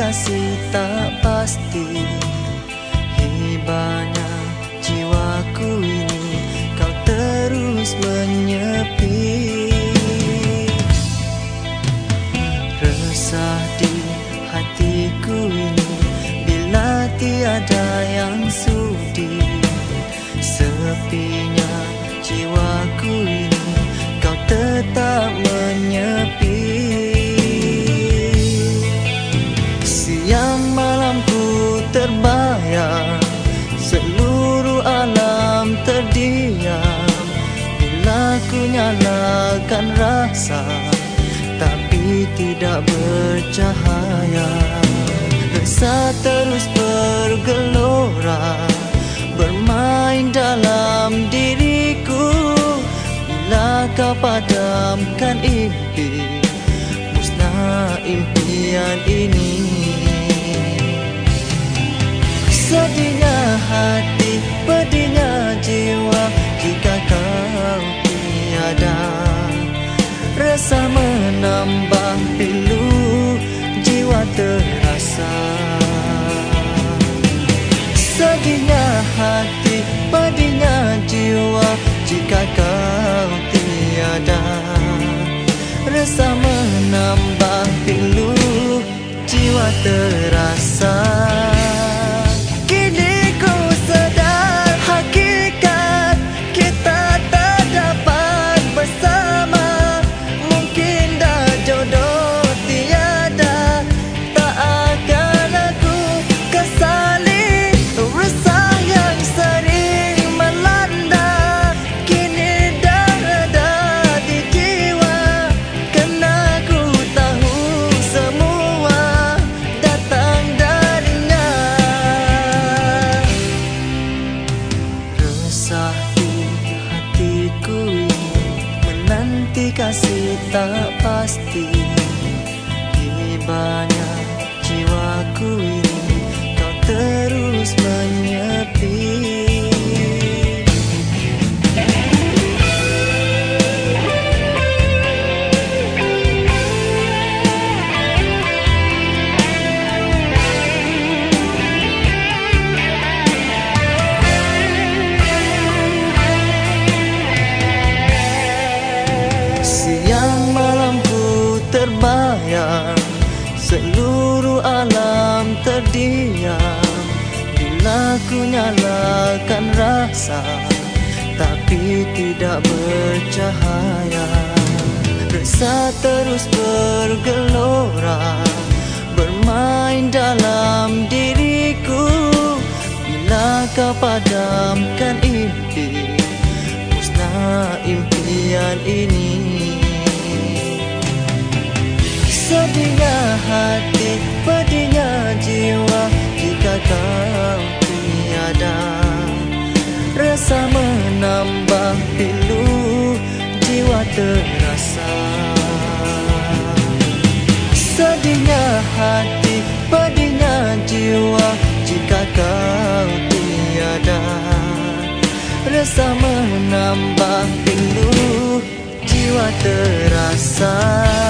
kasih tak pasti. Hibahnya jiwaku ini, kau terus menyepi. Resah di hatiku ini, bila tiada yang sudi. Sepinya jiwaku ini, kau tetap menyepi. Siang malamku terbayang, seluruh alam terdiam. Bila ku nyalakan rasa, tapi tidak bercahaya. Resah terus bergelora, bermain dalam diriku. Bila kau padamkan impi, musnah impian ini. Sedihnya hati, pedihnya jiwa, jika kau tiada. Resah menambah pilu, jiwa terasa. Sedihnya hati, pedihnya jiwa, jika kau tiada. Resah menambah pilu, jiwa terasa. Kini ku sedar hakikat, kita tak dapat bersama. Mungkin dah jodoh tiada, tak akan aku kesali. Resah yang sering melanda, kini dah reda di jiwa. Kena ku tahu semua datang darinya. Resah di hatiku ini, menanti kasih tak pasti. Hibahnya jiwaku ini, kau terus menyepi. Siang malamku terbayang, seluruh alam terdiam. Bila ku nyalakan rasa, tapi tidak bercahaya. Resah terus bergelora, bermain dalam diriku. Bila kau padamkan impi, musnah impian ini. Sedihnya hati, pedihnya jiwa, jika kau tiada. Resah menambah pilu, jiwa terasa. Sedihnya hati, pedihnya jiwa, jika kau tiada. Resah menambah pilu, jiwa terasa.